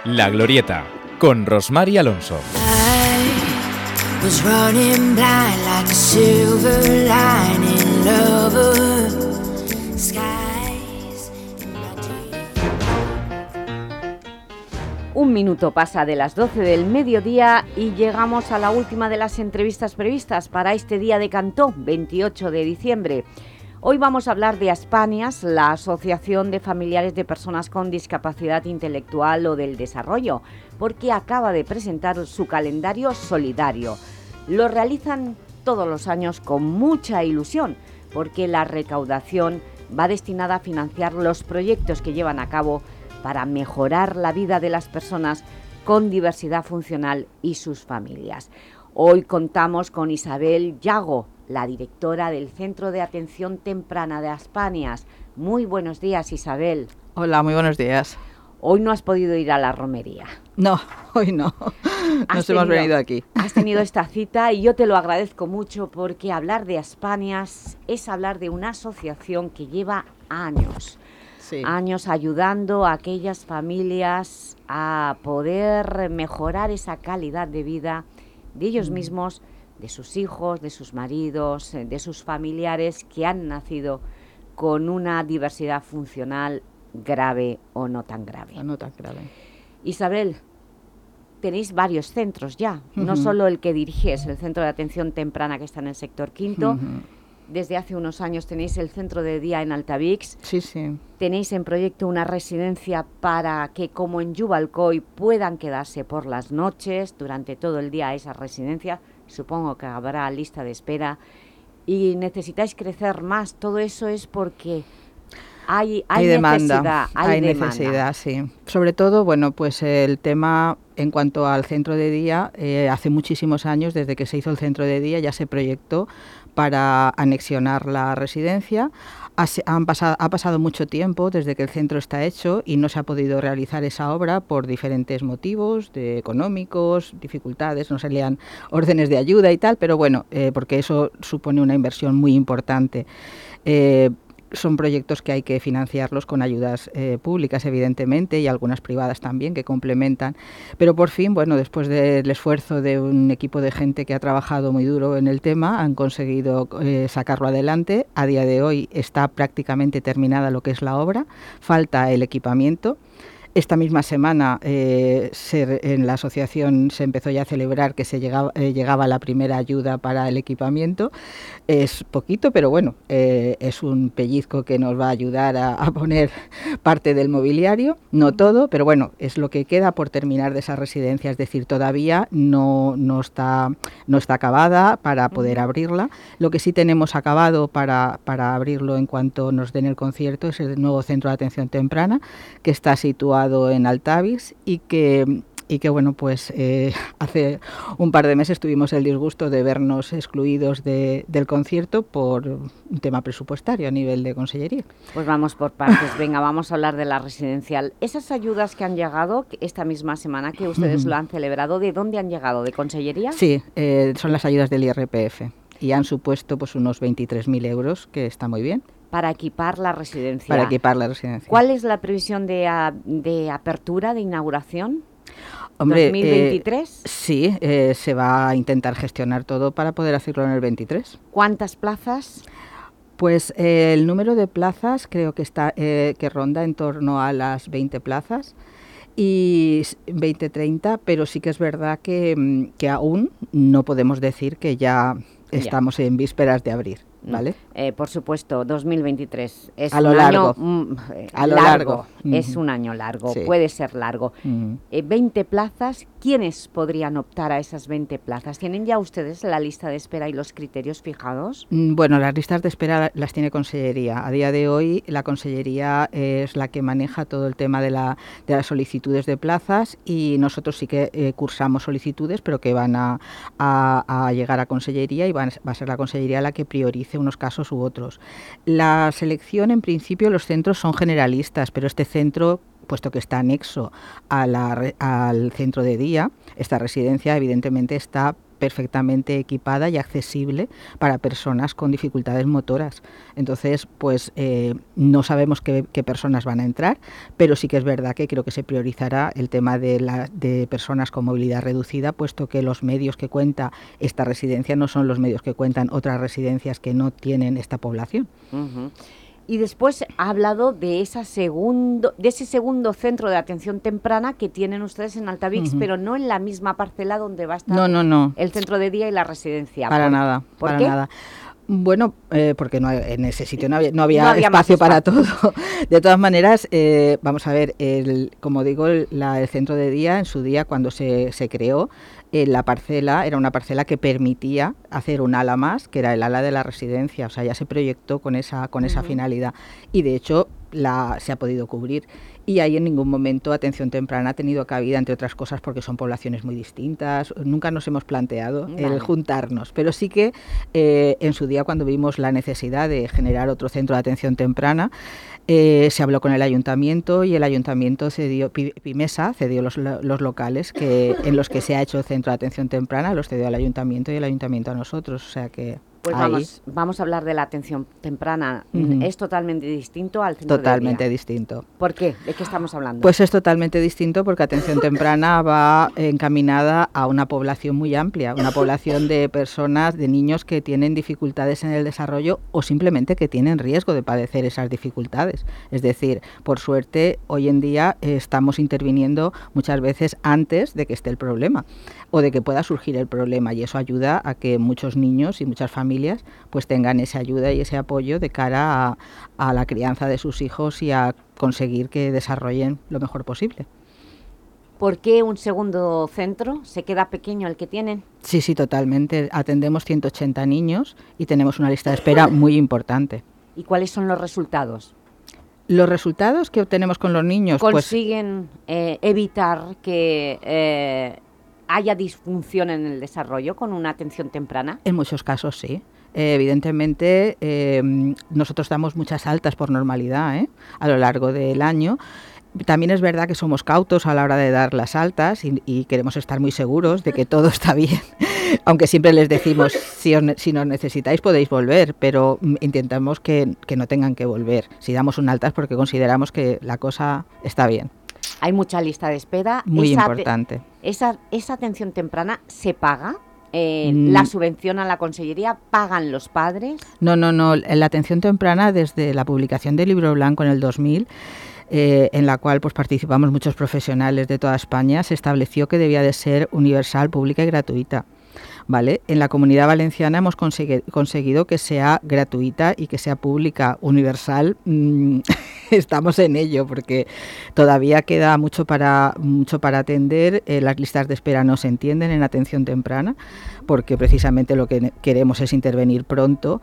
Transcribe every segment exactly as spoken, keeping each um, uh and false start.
La Glorieta, con Rosmar y Alonso. Un minuto pasa de las doce del mediodía y llegamos a la última de las entrevistas previstas para este día de Cantó, veintiocho de diciembre. Hoy vamos a hablar de Aspanias, la Asociación de Familiares de Personas con Discapacidad Intelectual o del Desarrollo, porque acaba de presentar su calendario solidario. Lo realizan todos los años con mucha ilusión, porque la recaudación va destinada a financiar los proyectos que llevan a cabo para mejorar la vida de las personas con diversidad funcional y sus familias. Hoy contamos con Isabel Yago, la directora del Centro de Atención Temprana de Aspanias. Muy buenos días, Isabel. Hola, muy buenos días. Hoy no has podido ir a la romería. No, hoy no. Nos tenido, hemos venido aquí. Has tenido esta cita y yo te lo agradezco mucho porque hablar de Aspanias es hablar de una asociación que lleva años, sí. años ayudando a aquellas familias a poder mejorar esa calidad de vida de ellos mm. mismos, de sus hijos, de sus maridos, de sus familiares que han nacido con una diversidad funcional grave o no tan grave. O no tan grave. Isabel, tenéis varios centros ya, uh-huh. no solo el que diriges, el Centro de Atención Temprana que está en el sector quinto. Uh-huh. Desde hace unos años tenéis el centro de día en Altavix. Sí, sí. Tenéis en proyecto una residencia para que, como en Yubalcoy, puedan quedarse por las noches, durante todo el día esa residencia. Supongo que habrá lista de espera. Y necesitáis crecer más. Todo eso es porque hay, hay, hay demanda. Necesidad, hay, hay demanda. necesidad, sí. Sobre todo, bueno, pues el tema en cuanto al centro de día, eh, hace muchísimos años, desde que se hizo el centro de día, ya se proyectó para anexionar la residencia. Ha, han pasado, ha pasado mucho tiempo desde que el centro está hecho y no se ha podido realizar esa obra por diferentes motivos, de económicos, dificultades, no salían órdenes de ayuda y tal, pero bueno, eh, porque eso supone una inversión muy importante. Eh, Son proyectos que hay que financiarlos con ayudas eh, públicas, evidentemente, y algunas privadas también, que complementan. Pero por fin, bueno, después del esfuerzo de un equipo de gente que ha trabajado muy duro en el tema, han conseguido eh, sacarlo adelante. A día de hoy está prácticamente terminada lo que es la obra. Falta el equipamiento. Esta misma semana eh, se, en la asociación se empezó ya a celebrar que se llegaba, eh, llegaba la primera ayuda para el equipamiento. Es poquito, pero bueno, eh, es un pellizco que nos va a ayudar a, a poner parte del mobiliario, no todo, pero bueno, es lo que queda por terminar de esa residencia, es decir, todavía no, no, está, no está acabada para poder abrirla. Lo que sí tenemos acabado para, para abrirlo en cuanto nos den el concierto es el nuevo centro de atención temprana, que está situado en Altavix y que y que bueno pues eh, hace un par de meses tuvimos el disgusto de vernos excluidos de, del concierto por un tema presupuestario a nivel de consellería. Pues vamos por partes. Venga, vamos a hablar de la residencial. Esas ayudas que han llegado esta misma semana que ustedes uh-huh. lo han celebrado, ¿de dónde han llegado? ¿De consellería? Sí, eh, son las ayudas del I R P F y han supuesto pues unos veintitrés mil euros, que está muy bien. Para equipar la residencia. Para equipar la residencia. ¿Cuál es la previsión de, a, de apertura, de inauguración? Hombre, ¿dos mil veintitrés? Eh, sí, eh, se va a intentar gestionar todo para poder hacerlo en el veintitrés. ¿Cuántas plazas? Pues eh, el número de plazas creo que está eh, que ronda en torno a las veinte plazas. Y veinte treinta, pero sí que es verdad que, que aún no podemos decir que ya, ya estamos en vísperas de abrir, ¿vale? Eh, por supuesto, dos mil veintitrés es a lo un largo. año mm, a lo largo, largo. es Uh-huh. un año largo, sí. puede ser largo. Uh-huh. Eh, veinte plazas, ¿quiénes podrían optar a esas veinte plazas? ¿Tienen ya ustedes la lista de espera y los criterios fijados? Bueno, las listas de espera las tiene Consellería. A día de hoy la Consellería es la que maneja todo el tema de, la, de las solicitudes de plazas y nosotros sí que eh, cursamos solicitudes, pero que van a, a, a llegar a Consellería y van, va a ser la Consellería la que priorice unos casos u otros. La selección, en principio, los centros son generalistas, pero este centro, puesto que está anexo a la, al centro de día, esta residencia evidentemente está perfectamente equipada y accesible para personas con dificultades motoras. Entonces, pues eh, no sabemos qué, qué personas van a entrar, pero sí que es verdad que creo que se priorizará el tema de, la, de personas con movilidad reducida, puesto que los medios que cuenta esta residencia no son los medios que cuentan otras residencias que no tienen esta población. Uh-huh. Y después ha hablado de, esa segundo, de ese segundo centro de atención temprana que tienen ustedes en Altavix, uh-huh. pero no en la misma parcela donde va a estar no, no, no. el centro de día y la residencia. Para ¿Por, nada, ¿por para qué? nada. Bueno, eh, porque no, en ese sitio no había, no había, no había espacio, espacio para todo. De todas maneras, eh, vamos a ver, el, como digo, el, la, el centro de día en su día cuando se, se creó, eh, la parcela era una parcela que permitía hacer un ala más, que era el ala de la residencia, o sea, ya se proyectó con esa, con uh-huh. esa finalidad y de hecho la, se ha podido cubrir. Y ahí en ningún momento atención temprana ha tenido cabida, entre otras cosas porque son poblaciones muy distintas. Nunca nos hemos planteado vale. el juntarnos, pero sí que eh, en su día cuando vimos la necesidad de generar otro centro de atención temprana, eh, se habló con el ayuntamiento y el ayuntamiento cedió, Pimesa cedió los, los locales que en los que se ha hecho el centro de atención temprana, los cedió al ayuntamiento y el ayuntamiento a nosotros, o sea que... Pues vamos, vamos a hablar de la atención temprana. Uh-huh. ¿Es totalmente distinto al centro Totalmente de día? distinto. ¿Por qué? ¿De qué estamos hablando? Pues es totalmente distinto porque atención temprana va encaminada a una población muy amplia, una población de personas, de niños que tienen dificultades en el desarrollo o simplemente que tienen riesgo de padecer esas dificultades. Es decir, por suerte, hoy en día eh, estamos interviniendo muchas veces antes de que esté el problema o de que pueda surgir el problema y eso ayuda a que muchos niños y muchas familias pues tengan esa ayuda y ese apoyo de cara a, a la crianza de sus hijos y a conseguir que desarrollen lo mejor posible. ¿Por qué un segundo centro? ¿Se queda pequeño el que tienen? Sí, sí, totalmente. Atendemos ciento ochenta niños y tenemos una lista de espera muy importante. ¿Y cuáles son los resultados? Los resultados que obtenemos con los niños... ¿Consiguen pues, eh, evitar que... Eh, ¿haya disfunción en el desarrollo con una atención temprana? En muchos casos sí. Eh, evidentemente, eh, nosotros damos muchas altas por normalidad ¿eh? a lo largo del año. También es verdad que somos cautos a la hora de dar las altas y, y queremos estar muy seguros de que todo está bien. Aunque siempre les decimos, si, os, si nos necesitáis podéis volver, pero intentamos que, que no tengan que volver. Si damos un alta es porque consideramos que la cosa está bien. Hay mucha lista de espera. Muy esa importante. Esa, ¿Esa atención temprana se paga? Eh, mm. ¿La subvenciona la Consellería? ¿Pagan los padres? No, no, no. La atención temprana, desde la publicación del Libro Blanco en el dos mil, eh, en la cual pues participamos muchos profesionales de toda España, se estableció que debía de ser universal, pública y gratuita. ¿Vale? En la Comunidad Valenciana hemos consegui- conseguido que sea gratuita y que sea pública, universal. Mm, estamos en ello porque todavía queda mucho para mucho para atender. Eh, las listas de espera no se entienden en atención temprana porque precisamente lo que ne- queremos es intervenir pronto.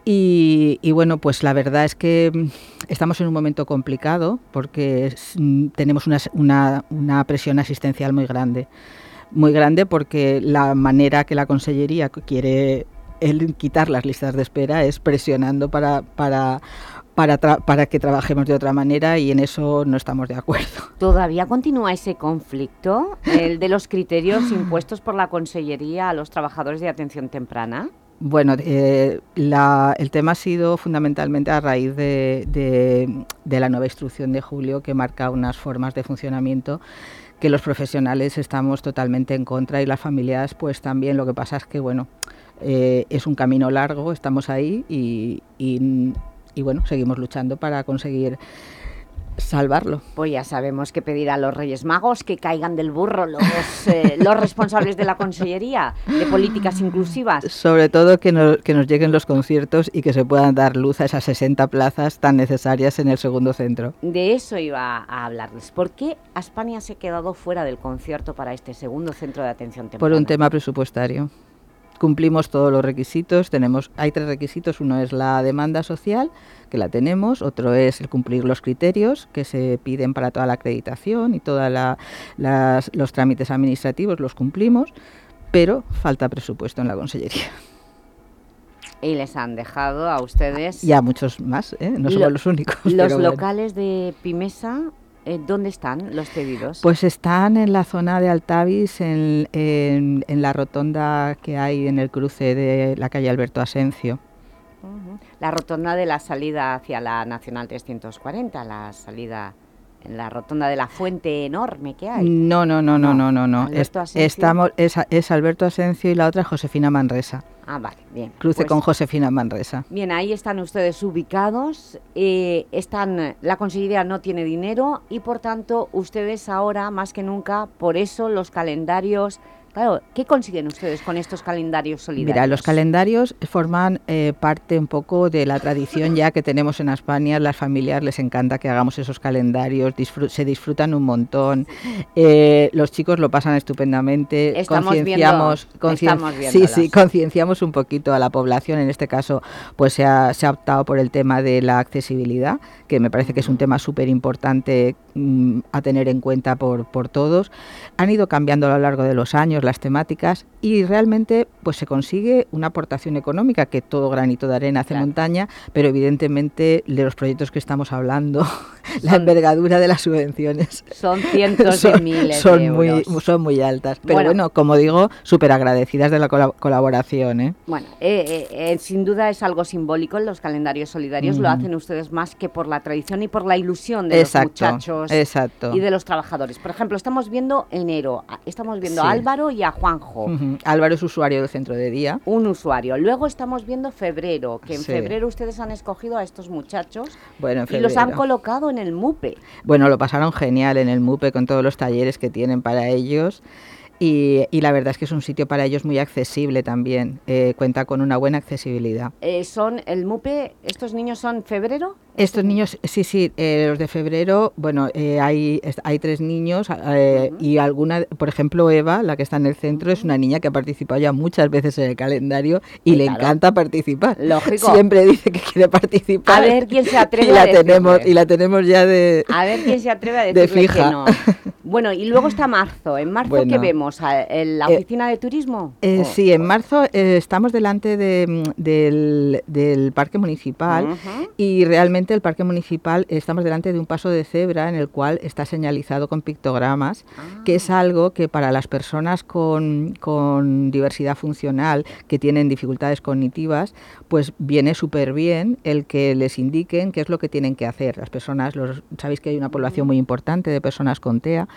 Y, y bueno, pues la verdad es que estamos en un momento complicado porque es, mm, tenemos una, una, una presión asistencial muy grande. Muy grande porque la manera que la Consellería quiere el quitar las listas de espera es presionando para para para, tra- para que trabajemos de otra manera y en eso no estamos de acuerdo. ¿Todavía continúa ese conflicto, el de los criterios impuestos por la Consellería a los trabajadores de atención temprana? Bueno, eh, la, el tema ha sido fundamentalmente a raíz de, de, de la nueva instrucción de julio que marca unas formas de funcionamiento que los profesionales estamos totalmente en contra y las familias pues también. Lo que pasa es que bueno, eh, es un camino largo, estamos ahí y, y, y bueno, seguimos luchando para conseguir salvarlo. Pues ya sabemos que pedir a los Reyes Magos que caigan del burro los, eh, los responsables de la Consellería de Políticas Inclusivas. Sobre todo que, no, que nos lleguen los conciertos y que se puedan dar luz a esas sesenta plazas tan necesarias en el segundo centro. De eso iba a hablarles. ¿Por qué España se ha quedado fuera del concierto para este segundo centro de atención temprana? Por un tema presupuestario. Cumplimos todos los requisitos, tenemos, hay tres requisitos, uno es la demanda social, que la tenemos, otro es el cumplir los criterios que se piden para toda la acreditación y todos los trámites administrativos los cumplimos, pero falta presupuesto en la Consellería. Y les han dejado a ustedes... Y a muchos más, ¿eh? No somos lo, los únicos. Los pero locales bueno. de Pimesa eh, ¿dónde están los cedidos? Pues están en la zona de Altavis, en, en, en la rotonda que hay en el cruce de la calle Alberto Asencio. Uh-huh. La rotonda de la salida hacia la Nacional trescientos cuarenta, la salida en la rotonda de la fuente enorme que hay. No, no, no, no, no, no, no. Alberto Es, estamos, es, es Alberto Asencio y la otra es Josefina Manresa. Ah, vale, bien. Cruce pues, con Josefina Manresa. Bien, ahí están ustedes ubicados. Eh, están, la Consellería no tiene dinero y, por tanto, ustedes ahora, más que nunca, por eso los calendarios... Claro, ¿qué consiguen ustedes con estos calendarios solidarios? Mira, los calendarios forman eh, parte un poco de la tradición ya que tenemos en España. Las familias les encanta que hagamos esos calendarios, disfr- se disfrutan un montón. Eh, los chicos lo pasan estupendamente. Estamos concienciamos, viendo, concien- estamos sí, sí, concienciamos un poquito a la población. En este caso, pues se ha, se ha optado por el tema de la accesibilidad, que me parece que es un tema súper importante mm, a tener en cuenta por, por todos. Han ido cambiando a lo largo de los años las temáticas y realmente pues se consigue una aportación económica, que todo granito de arena hace claro. montaña, pero evidentemente de los proyectos que estamos hablando, son, la envergadura de las subvenciones son cientos son, de miles son de muy, euros. Son muy altas, pero bueno, bueno como digo, súper agradecidas de la col- colaboración. ¿eh? Bueno, eh, eh, sin duda es algo simbólico en los calendarios solidarios, mm. lo hacen ustedes más que por la tradición y por la ilusión de exacto, los muchachos exacto. y de los trabajadores. Por ejemplo, estamos viendo enero, estamos viendo sí. a Álvaro y a Juanjo. Uh-huh. Álvaro es usuario del centro de día. Un usuario. Luego estamos viendo febrero, que en sí. febrero ustedes han escogido a estos muchachos bueno, y los han colocado en el MUPE. Bueno, lo pasaron genial en el MUPE con todos los talleres que tienen para ellos. Y, y la verdad es que es un sitio para ellos muy accesible también, eh, cuenta con una buena accesibilidad. Eh, ¿Son el MUPE, estos niños son febrero? Estos niños, sí, sí, eh, los de febrero, bueno, eh, hay, hay tres niños eh, uh-huh. y alguna, por ejemplo, Eva, la que está en el centro, uh-huh. es una niña que ha participado ya muchas veces en el calendario y sí, le claro. encanta participar. Lógico. Siempre dice que quiere participar. A ver quién se atreve y la a decirle. tenemos Y la tenemos ya de A ver quién se atreve a decirle de fija. que no. Bueno, y luego está marzo. ¿En marzo bueno, qué vemos? ¿En la oficina eh, de turismo? Eh, oh. Sí, en marzo eh, estamos delante de, del, del parque municipal uh-huh. y realmente el parque municipal estamos delante de un paso de cebra en el cual está señalizado con pictogramas, ah. que es algo que para las personas con, con diversidad funcional que tienen dificultades cognitivas, pues viene súper bien el que les indiquen qué es lo que tienen que hacer. Las personas, los, sabéis que hay una población muy importante de personas con T E A.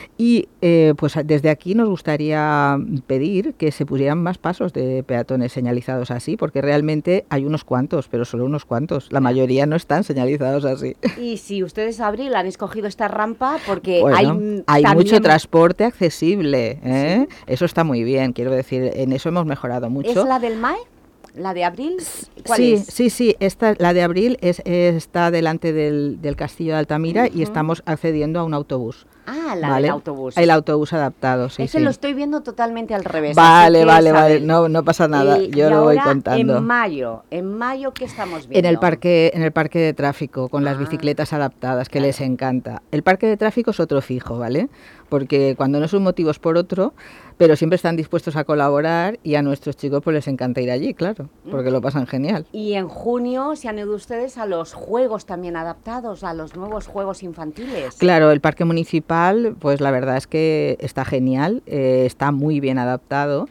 Y eh, pues desde aquí nos gustaría pedir que se pusieran más pasos de peatones señalizados así, porque realmente hay unos cuantos, pero solo unos cuantos. La mayoría no están señalizados así. Y si ustedes, Abril, han escogido esta rampa porque bueno, hay hay también... mucho transporte accesible, ¿eh? ¿Sí? Eso está muy bien, quiero decir, en eso hemos mejorado mucho. ¿Es la del M A E? ¿La de Abril? ¿Cuál sí, es? sí, sí, esta, la de Abril es, está delante del, del Castillo de Altamira uh-huh. y estamos accediendo a un autobús. Ah, la ¿vale? del autobús. El autobús adaptado, sí, Ese sí. lo estoy viendo totalmente al revés. Vale, vale, vale, no, no pasa nada, y, yo y lo voy ahora, contando. en mayo, ¿en mayo qué estamos viendo? En el parque, en el parque de tráfico, con ah, las bicicletas adaptadas, que claro. les encanta. El parque de tráfico es otro fijo, ¿vale? Porque cuando no son motivos por otro, pero siempre están dispuestos a colaborar y a nuestros chicos pues les encanta ir allí, claro, porque lo pasan genial. Y en junio se han ido ustedes a los juegos también adaptados, a los nuevos juegos infantiles. Claro, el parque municipal, pues la verdad es que está genial, eh, está muy bien adaptado.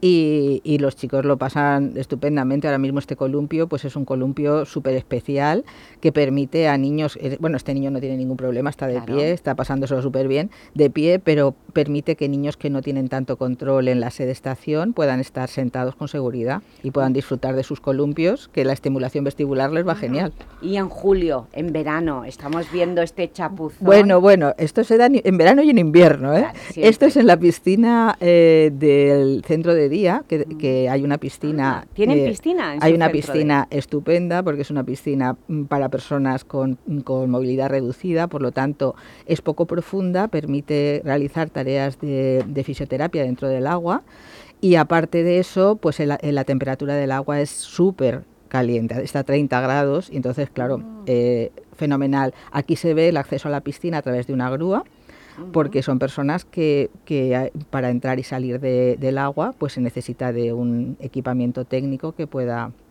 Y, y los chicos lo pasan estupendamente. Ahora mismo este columpio pues es un columpio súper especial que permite a niños, eh, bueno, este niño no tiene ningún problema, está de claro. pie, está pasándoselo súper bien de pie, pero permite que niños que no tienen tanto control en la sede estación puedan estar sentados con seguridad y puedan disfrutar de sus columpios, que la estimulación vestibular les va uh-huh. genial. Y en julio, en verano, estamos viendo este chapuzón. Bueno, bueno, esto se da en verano y en invierno, ¿eh? Claro, esto es en la piscina eh, del centro de día, que, que hay una piscina... Ah, ¿Tienen eh, piscina? En hay su una centro piscina de... estupenda, porque es una piscina para personas con, con movilidad reducida, por lo tanto es poco profunda, permite realizar tareas de, de fisioterapia dentro del agua, y aparte de eso, pues el, el, la temperatura del agua es súper caliente, está a treinta grados, y entonces, claro, oh. eh, fenomenal. Aquí se ve el acceso a la piscina a través de una grúa, porque son personas que, que para entrar y salir de, del agua pues se necesita de un equipamiento técnico que pueda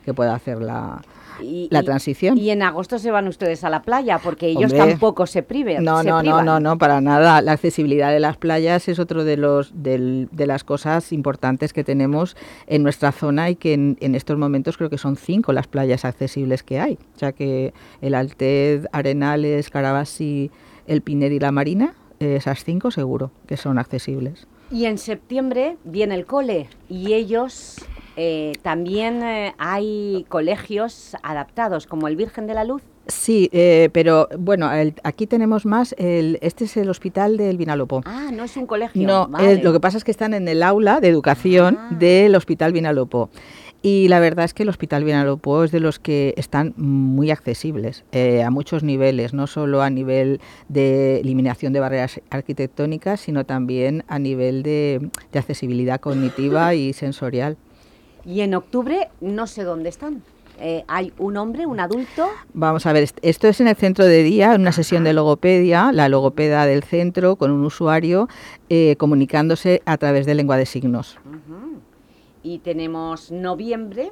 que pueda hacer la... Y, la transición. Y, y en agosto se van ustedes a la playa, porque ellos Hombre, tampoco se priven. No, se no, privan. no, no, no, para nada. La accesibilidad de las playas es otro de los del, de las cosas importantes que tenemos en nuestra zona y que en, en estos momentos creo que son cinco las playas accesibles que hay. O sea que el Alted, Arenales, Carabasí, el Pinet y la Marina, esas cinco seguro que son accesibles. Y en septiembre viene el cole y ellos... Eh, también eh, hay colegios adaptados, como el Virgen de la Luz. Sí, eh, pero bueno, el, aquí tenemos más, el, este es el hospital del Vinalopó. Ah, no es un colegio. No, vale. eh, lo que pasa es que están en el aula de educación ah. del Hospital Vinalopó. Y la verdad es que el Hospital Vinalopó es de los que están muy accesibles eh, a muchos niveles, no solo a nivel de eliminación de barreras arquitectónicas, sino también a nivel de, de accesibilidad cognitiva y sensorial. Y en octubre no sé dónde están. Eh, ¿Hay un hombre, un adulto? Vamos a ver, esto es en el centro de día, en una sesión de logopedia, la logopeda del centro con un usuario eh, comunicándose a través de lengua de signos. Uh-huh. Y tenemos noviembre,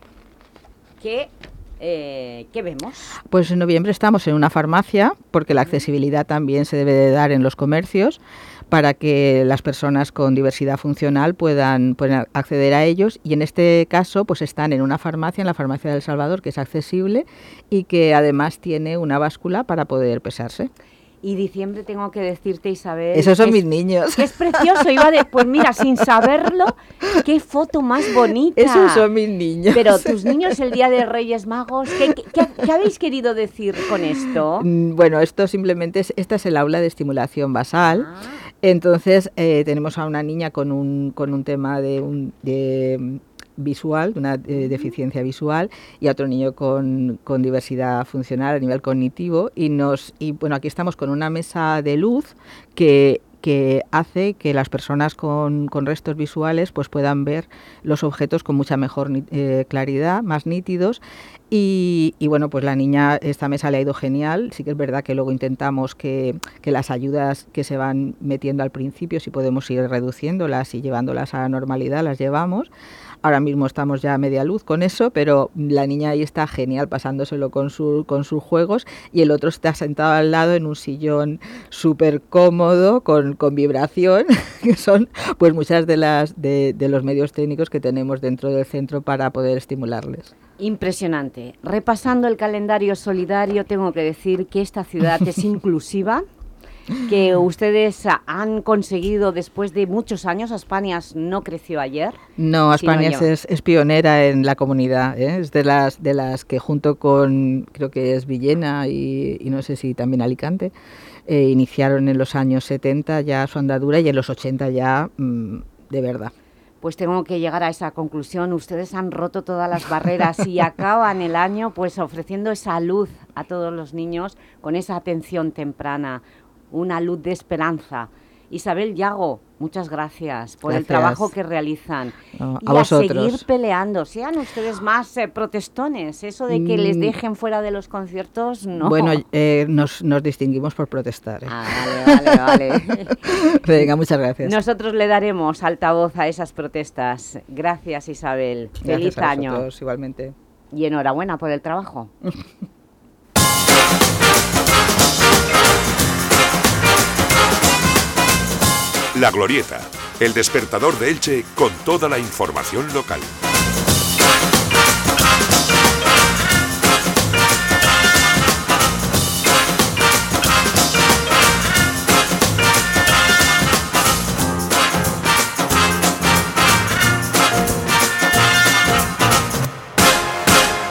que... Eh, ¿qué vemos? Pues en noviembre estamos en una farmacia, porque la accesibilidad también se debe de dar en los comercios, para que las personas con diversidad funcional puedan, puedan acceder a ellos, y en este caso pues están en una farmacia, en la farmacia del Salvador, que es accesible y que además tiene una báscula para poder pesarse. Y diciembre tengo que decirte, Isabel... Esos son es, mis niños. Que es precioso. Iba de, pues mira, sin saberlo, qué foto más bonita. Esos son mis niños. Pero tus niños el día de Reyes Magos, ¿qué, qué, qué habéis querido decir con esto? Bueno, esto simplemente es, esta es el aula de estimulación basal. Ah. Entonces eh, tenemos a una niña con un, con un tema de... Un, de visual, una eh, deficiencia visual, y a otro niño con, con diversidad funcional a nivel cognitivo, y nos y bueno, aquí estamos con una mesa de luz que que hace que las personas con, con restos visuales pues puedan ver los objetos con mucha mejor eh, claridad, más nítidos. Y, y bueno, pues la niña, esta mesa le ha ido genial. Sí que es verdad que luego intentamos que, que las ayudas que se van metiendo al principio, si podemos ir reduciéndolas y llevándolas a la normalidad, las llevamos. Ahora mismo estamos ya a media luz con eso, pero la niña ahí está genial pasándoselo con, su, con sus juegos, y el otro está sentado al lado en un sillón súper cómodo, con, con vibración, que son pues muchas de, las, de, de los medios técnicos que tenemos dentro del centro para poder estimularles. Impresionante. Repasando el calendario solidario, tengo que decir que esta ciudad es inclusiva, que ustedes han conseguido después de muchos años. Aspanias no creció ayer. No, Aspanias es, es pionera en la comunidad, ¿eh? Es de las de las que junto con, creo que es Villena y, y no sé si también Alicante, eh, iniciaron en los años setenta ya su andadura, y en los ochenta ya mmm, de verdad. Pues tengo que llegar a esa conclusión. Ustedes han roto todas las barreras y acaban el año pues ofreciendo esa luz a todos los niños con esa atención temprana, una luz de esperanza. Isabel, Yago, muchas gracias por gracias. el trabajo que realizan. No, y a, a vosotros. seguir peleando. Sean ustedes más eh, protestones. Eso de que mm. les dejen fuera de los conciertos, no. Bueno, eh, nos, nos distinguimos por protestar. ¿eh? Ah, vale, vale, vale. Venga, muchas gracias. Nosotros le daremos altavoz a esas protestas. Gracias, Isabel. Gracias Feliz a año. Vosotros, igualmente. Y enhorabuena por el trabajo. La Glorieta, el despertador de Elche con toda la información local.